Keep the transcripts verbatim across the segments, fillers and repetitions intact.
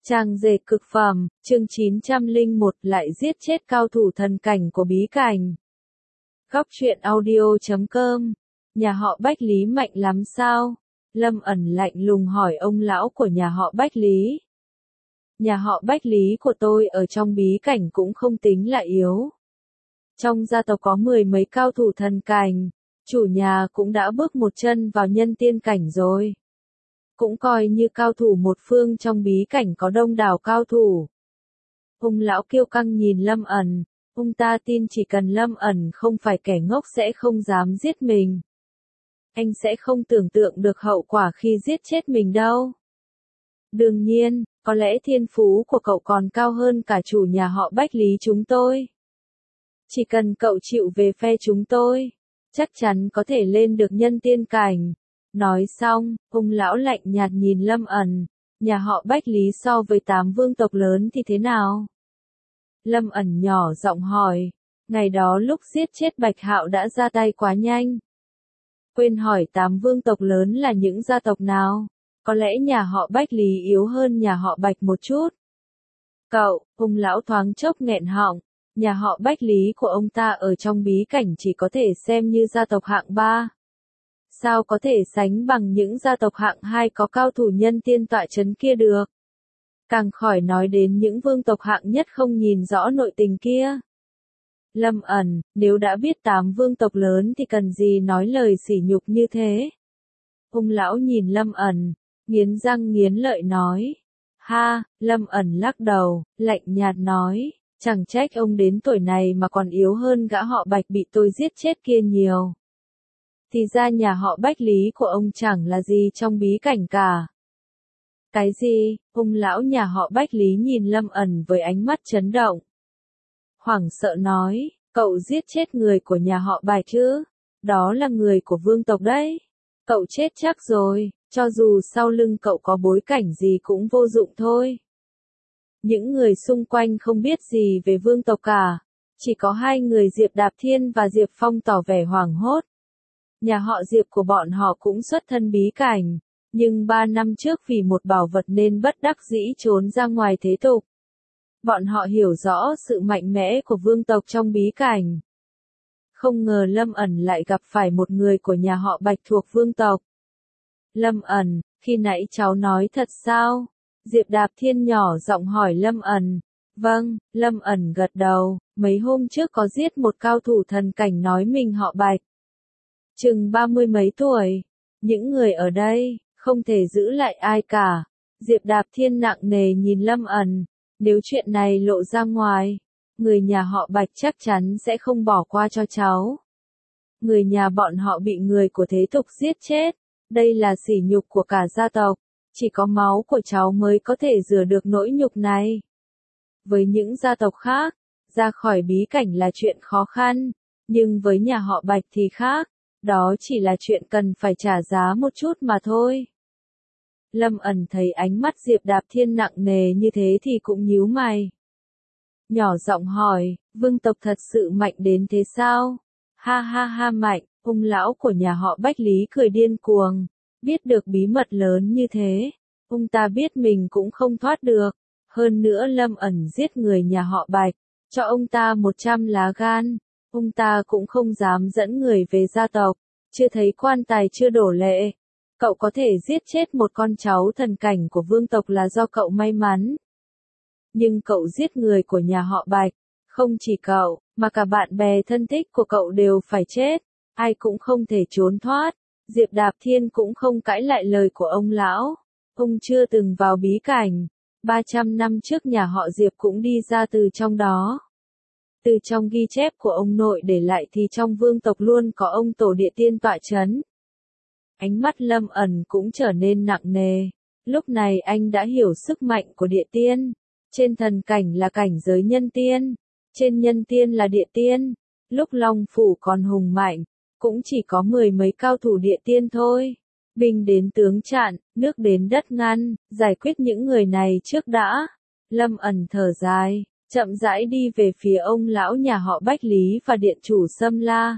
Trang dệt cực phẩm, chương chín trăm lẻ một lại giết chết cao thủ thần cảnh của bí cảnh. Góc truyện audio chấm com. Nhà họ Bách Lý mạnh lắm sao? Lâm ẩn lạnh lùng hỏi ông lão của nhà họ Bách Lý. Nhà họ Bách Lý của tôi ở trong bí cảnh cũng không tính là yếu. Trong gia tộc có mười mấy cao thủ thần cảnh, chủ nhà cũng đã bước một chân vào nhân tiên cảnh rồi. Cũng coi như cao thủ một phương trong bí cảnh có đông đảo cao thủ. Ông lão kiêu căng nhìn Lâm ẩn, ông ta tin chỉ cần Lâm ẩn không phải kẻ ngốc sẽ không dám giết mình. Anh sẽ không tưởng tượng được hậu quả khi giết chết mình đâu. Đương nhiên, có lẽ thiên phú của cậu còn cao hơn cả chủ nhà họ Bách Lý chúng tôi. Chỉ cần cậu chịu về phe chúng tôi, chắc chắn có thể lên được nhân tiên cảnh. Nói xong, ông lão lạnh nhạt nhìn Lâm ẩn, nhà họ Bách Lý so với tám vương tộc lớn thì thế nào? Lâm ẩn nhỏ giọng hỏi, ngày đó lúc giết chết Bạch Hạo đã ra tay quá nhanh. Quên hỏi tám vương tộc lớn là những gia tộc nào? Có lẽ nhà họ Bách Lý yếu hơn nhà họ Bạch một chút. Cậu, ông lão thoáng chốc nghẹn họng, nhà họ Bách Lý của ông ta ở trong bí cảnh chỉ có thể xem như gia tộc hạng ba. Sao có thể sánh bằng những gia tộc hạng hai có cao thủ nhân tiên tọa chấn kia được? Càng khỏi nói đến những vương tộc hạng nhất không nhìn rõ nội tình kia. Lâm ẩn, nếu đã biết tám vương tộc lớn thì cần gì nói lời sỉ nhục như thế? Ông lão nhìn Lâm ẩn, nghiến răng nghiến lợi nói. Ha, Lâm ẩn lắc đầu, lạnh nhạt nói, chẳng trách ông đến tuổi này mà còn yếu hơn gã họ Bạch bị tôi giết chết kia nhiều. Thì ra nhà họ Bách Lý của ông chẳng là gì trong bí cảnh cả. Cái gì? Ông lão nhà họ Bách Lý nhìn Lâm ẩn với ánh mắt chấn động. Hoảng sợ nói, cậu giết chết người của nhà họ Bạch chứ? Đó là người của vương tộc đấy. Cậu chết chắc rồi, cho dù sau lưng cậu có bối cảnh gì cũng vô dụng thôi. Những người xung quanh không biết gì về vương tộc cả. Chỉ có hai người Diệp Đạp Thiên và Diệp Phong tỏ vẻ hoảng hốt. Nhà họ Diệp của bọn họ cũng xuất thân bí cảnh, nhưng ba năm trước vì một bảo vật nên bất đắc dĩ trốn ra ngoài thế tục. Bọn họ hiểu rõ sự mạnh mẽ của vương tộc trong bí cảnh. Không ngờ Lâm ẩn lại gặp phải một người của nhà họ Bạch thuộc vương tộc. Lâm ẩn, khi nãy cháu nói thật sao? Diệp Đạp Thiên nhỏ giọng hỏi Lâm ẩn. Vâng, Lâm ẩn gật đầu, mấy hôm trước có giết một cao thủ thần cảnh nói mình họ Bạch. Chừng ba mươi mấy tuổi, những người ở đây, không thể giữ lại ai cả. Diệp Đạp Thiên nặng nề nhìn Lâm ẩn, nếu chuyện này lộ ra ngoài, người nhà họ Bạch chắc chắn sẽ không bỏ qua cho cháu. Người nhà bọn họ bị người của thế tục giết chết, đây là sỉ nhục của cả gia tộc, chỉ có máu của cháu mới có thể rửa được nỗi nhục này. Với những gia tộc khác, ra khỏi bí cảnh là chuyện khó khăn, nhưng với nhà họ Bạch thì khác. Đó chỉ là chuyện cần phải trả giá một chút mà thôi. Lâm ẩn thấy ánh mắt Diệp Đạp Thiên nặng nề như thế thì cũng nhíu mày. Nhỏ giọng hỏi, vương tộc thật sự mạnh đến thế sao? Ha ha ha mạnh, ông lão của nhà họ Bách Lý cười điên cuồng. Biết được bí mật lớn như thế, ông ta biết mình cũng không thoát được. Hơn nữa Lâm ẩn giết người nhà họ Bạch, cho ông ta một trăm lá gan. Ông ta cũng không dám dẫn người về gia tộc, chưa thấy quan tài chưa đổ lệ. Cậu có thể giết chết một con cháu thần cảnh của vương tộc là do cậu may mắn. Nhưng cậu giết người của nhà họ Bạch, không chỉ cậu, mà cả bạn bè thân thích của cậu đều phải chết, ai cũng không thể trốn thoát. Diệp Đạp Thiên cũng không cãi lại lời của ông lão. Ông chưa từng vào bí cảnh, ba trăm năm trước nhà họ Diệp cũng đi ra từ trong đó. Từ trong ghi chép của ông nội để lại thì trong vương tộc luôn có ông tổ địa tiên tọa chấn. Ánh mắt Lâm ẩn cũng trở nên nặng nề. Lúc này anh đã hiểu sức mạnh của địa tiên. Trên thần cảnh là cảnh giới nhân tiên. Trên nhân tiên là địa tiên. Lúc Long Phủ còn hùng mạnh, cũng chỉ có mười mấy cao thủ địa tiên thôi. Binh đến tướng chặn, nước đến đất ngăn, giải quyết những người này trước đã. Lâm ẩn thở dài. Chậm rãi đi về phía ông lão nhà họ Bách Lý và điện chủ Sâm La.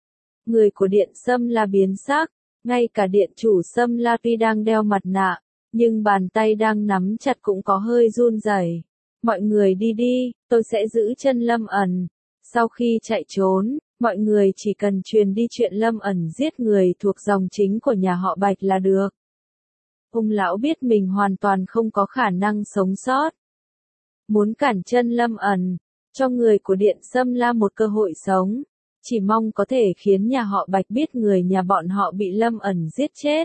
Người của điện Sâm La biến sắc, ngay cả điện chủ Sâm La tuy đang đeo mặt nạ, nhưng bàn tay đang nắm chặt cũng có hơi run rẩy. Mọi người đi đi, tôi sẽ giữ chân Lâm ẩn. Sau khi chạy trốn, mọi người chỉ cần truyền đi chuyện Lâm ẩn giết người thuộc dòng chính của nhà họ Bạch là được. Ông lão biết mình hoàn toàn không có khả năng sống sót. Muốn cản chân Lâm ẩn, cho người của Điện Sâm La một cơ hội sống, chỉ mong có thể khiến nhà họ Bạch biết người nhà bọn họ bị Lâm ẩn giết chết.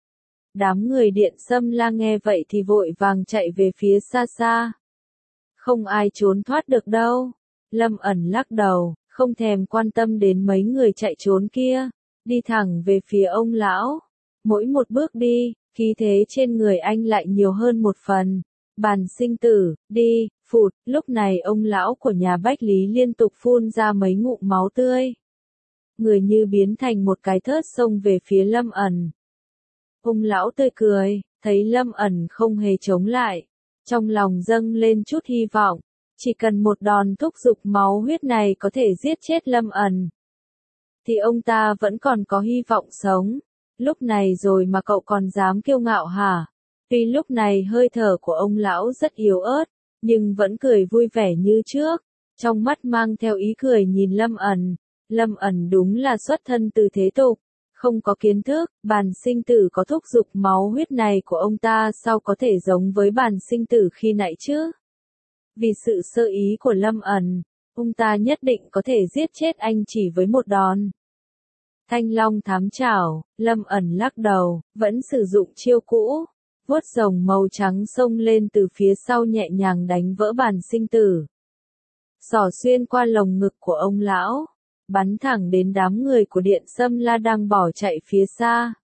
Đám người Điện Sâm La nghe vậy thì vội vàng chạy về phía xa xa. Không ai trốn thoát được đâu. Lâm ẩn lắc đầu, không thèm quan tâm đến mấy người chạy trốn kia, đi thẳng về phía ông lão. Mỗi một bước đi, khí thế trên người anh lại nhiều hơn một phần. Bàn sinh tử, đi, phụt, lúc này ông lão của nhà Bách Lý liên tục phun ra mấy ngụm máu tươi. Người như biến thành một cái thớt xông về phía Lâm ẩn. Ông lão tươi cười, thấy Lâm ẩn không hề chống lại. Trong lòng dâng lên chút hy vọng, chỉ cần một đòn thúc giục máu huyết này có thể giết chết Lâm ẩn, thì ông ta vẫn còn có hy vọng sống. Lúc này rồi mà cậu còn dám kiêu ngạo hả? Tuy lúc này hơi thở của ông lão rất yếu ớt, nhưng vẫn cười vui vẻ như trước, trong mắt mang theo ý cười nhìn Lâm ẩn. Lâm ẩn đúng là xuất thân từ thế tục, không có kiến thức, bàn sinh tử có thúc giục máu huyết này của ông ta sao có thể giống với bàn sinh tử khi nãy chứ? Vì sự sơ ý của Lâm ẩn, ông ta nhất định có thể giết chết anh chỉ với một đòn. Thanh long thám chảo, Lâm ẩn lắc đầu, vẫn sử dụng chiêu cũ, vuốt rồng màu trắng xông lên từ phía sau nhẹ nhàng đánh vỡ bàn sinh tử. Xỏ xuyên qua lồng ngực của ông lão, bắn thẳng đến đám người của Điện Sâm La đang bỏ chạy phía xa.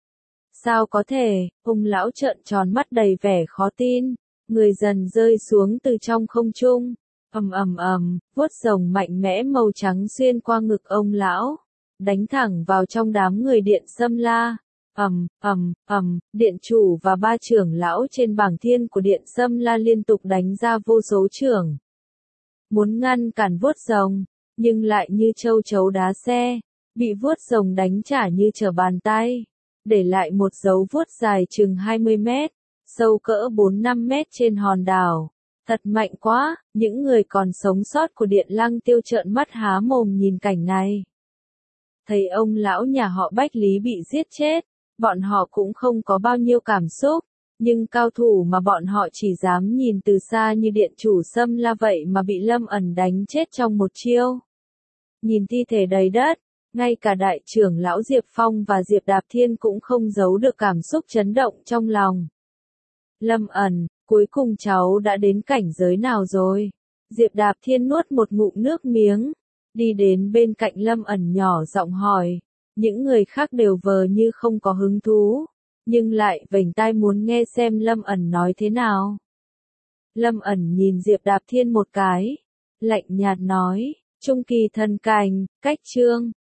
Sao có thể, ông lão trợn tròn mắt đầy vẻ khó tin, người dần rơi xuống từ trong không trung, ầm ầm ầm, vuốt rồng mạnh mẽ màu trắng xuyên qua ngực ông lão, đánh thẳng vào trong đám người Điện Sâm La. Ầm, ầm, ầm, điện chủ và ba trưởng lão trên bảng thiên của Điện Sâm La liên tục đánh ra vô số chưởng. Muốn ngăn cản vuốt rồng, nhưng lại như châu chấu đá xe, bị vuốt rồng đánh trả như trở bàn tay, để lại một dấu vuốt dài chừng hai mươi mét, sâu cỡ bốn năm mét trên hòn đảo. Thật mạnh quá, những người còn sống sót của Điện Lăng Tiêu trợn mắt há mồm nhìn cảnh này. Thấy ông lão nhà họ Bách Lý bị giết chết, bọn họ cũng không có bao nhiêu cảm xúc, nhưng cao thủ mà bọn họ chỉ dám nhìn từ xa như điện chủ Sâm La vậy mà bị Lâm ẩn đánh chết trong một chiêu. Nhìn thi thể đầy đất, ngay cả đại trưởng lão Diệp Phong và Diệp Đạp Thiên cũng không giấu được cảm xúc chấn động trong lòng. Lâm ẩn, cuối cùng cháu đã đến cảnh giới nào rồi? Diệp Đạp Thiên nuốt một ngụm nước miếng, đi đến bên cạnh Lâm ẩn nhỏ giọng hỏi. Những người khác đều vờ như không có hứng thú, nhưng lại vểnh tai muốn nghe xem Lâm ẩn nói thế nào. Lâm ẩn nhìn Diệp Đạp Thiên một cái, lạnh nhạt nói, trung kỳ thần cảnh, cách chương.